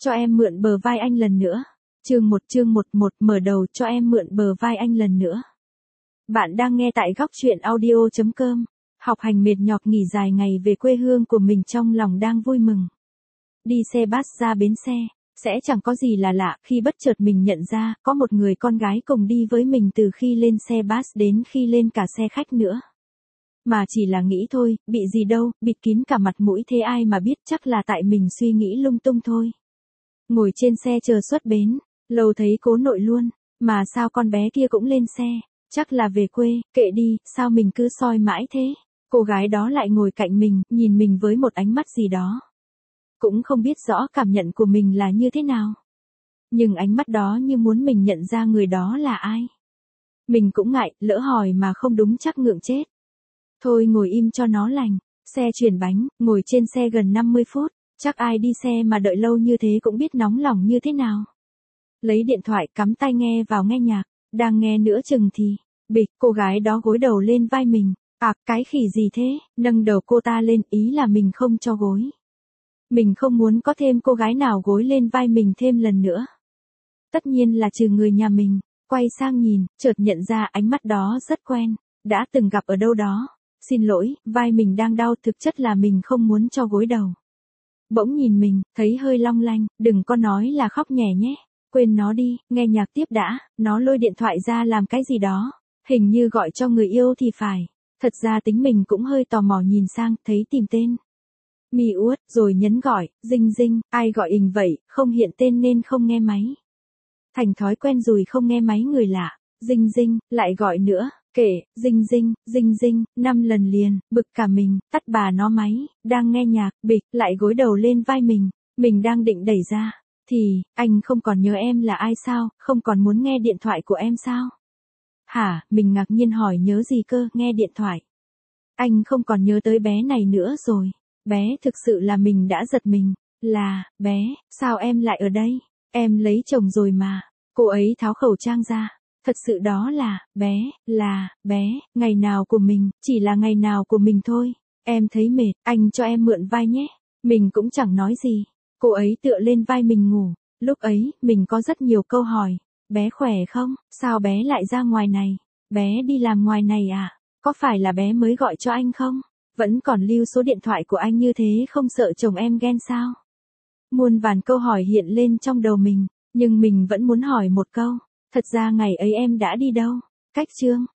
cho em mượn bờ vai anh lần nữa. chương 1 mở đầu cho em mượn bờ vai anh lần nữa. Bạn đang nghe tại góc truyện audio.com. Học hành mệt nhọc nghỉ dài ngày về quê hương của mình trong lòng đang vui mừng. Đi xe bus ra bến xe, sẽ chẳng có gì là lạ khi bất chợt mình nhận ra có một người con gái cùng đi với mình từ khi lên xe bus đến khi lên cả xe khách nữa. Mà chỉ là nghĩ thôi, bị gì đâu, bịt kín cả mặt mũi thế ai mà biết, chắc là tại mình suy nghĩ lung tung thôi. Ngồi trên xe chờ xuất bến, lâu thấy cố nội luôn, mà sao con bé kia cũng lên xe, chắc là về quê, kệ đi, sao mình cứ soi mãi thế. Cô gái đó lại ngồi cạnh mình, nhìn mình với một ánh mắt gì đó. Cũng không biết rõ cảm nhận của mình là như thế nào. Nhưng ánh mắt đó như muốn mình nhận ra người đó là ai. Mình cũng ngại, lỡ hỏi mà không đúng chắc ngượng chết. Thôi ngồi im cho nó lành, xe chuyển bánh, ngồi trên xe gần 50 phút, chắc ai đi xe mà đợi lâu như thế cũng biết nóng lòng như thế nào. Lấy điện thoại cắm tai nghe vào nghe nhạc, đang nghe nữa chừng thì, bịch, cô gái đó gối đầu lên vai mình, cái khỉ gì thế, nâng đầu cô ta lên, ý là mình không cho gối. Mình không muốn có thêm cô gái nào gối lên vai mình thêm lần nữa. Tất nhiên là trừ người nhà mình, quay sang nhìn, chợt nhận ra ánh mắt đó rất quen, đã từng gặp ở đâu đó. Xin lỗi, vai mình đang đau, thực chất là mình không muốn cho gối đầu. Bỗng nhìn mình, thấy hơi long lanh, đừng có nói là khóc nhè nhé, quên nó đi, nghe nhạc tiếp đã. Nó lôi điện thoại ra làm cái gì đó, hình như gọi cho người yêu thì phải. Thật ra tính mình cũng hơi tò mò nhìn sang, thấy tìm tên Mi Uất, rồi nhấn gọi, Dinh Dinh, ai gọi ình vậy, không hiện tên nên không nghe máy. Thành thói quen rồi không nghe máy người lạ, Dinh Dinh, lại gọi nữa, kệ, Dinh Dinh, 5 lần liền, bực cả mình, tắt bà nó máy, đang nghe nhạc, bịch, lại gối đầu lên vai mình đang định đẩy ra, thì, anh không còn nhớ em là ai sao, không còn muốn nghe điện thoại của em sao? Hả, mình ngạc nhiên hỏi nhớ gì cơ, nghe điện thoại. Anh không còn nhớ tới bé này nữa rồi. Bé thực sự là mình đã giật mình, là, bé, sao em lại ở đây? Em lấy chồng rồi mà. Cô ấy tháo khẩu trang ra. Thật sự đó là, bé, ngày nào của mình, chỉ là ngày nào của mình thôi. Em thấy mệt, anh cho em mượn vai nhé. Mình cũng chẳng nói gì. Cô ấy tựa lên vai mình ngủ. Lúc ấy, mình có rất nhiều câu hỏi. Bé khỏe không? Sao bé lại ra ngoài này? Bé đi làm ngoài này à? Có phải là bé mới gọi cho anh không? Vẫn còn lưu số điện thoại của anh như thế, không sợ chồng em ghen sao? Muôn vàn câu hỏi hiện lên trong đầu mình, nhưng mình vẫn muốn hỏi một câu. Thật ra ngày ấy em đã đi đâu? Cách chương.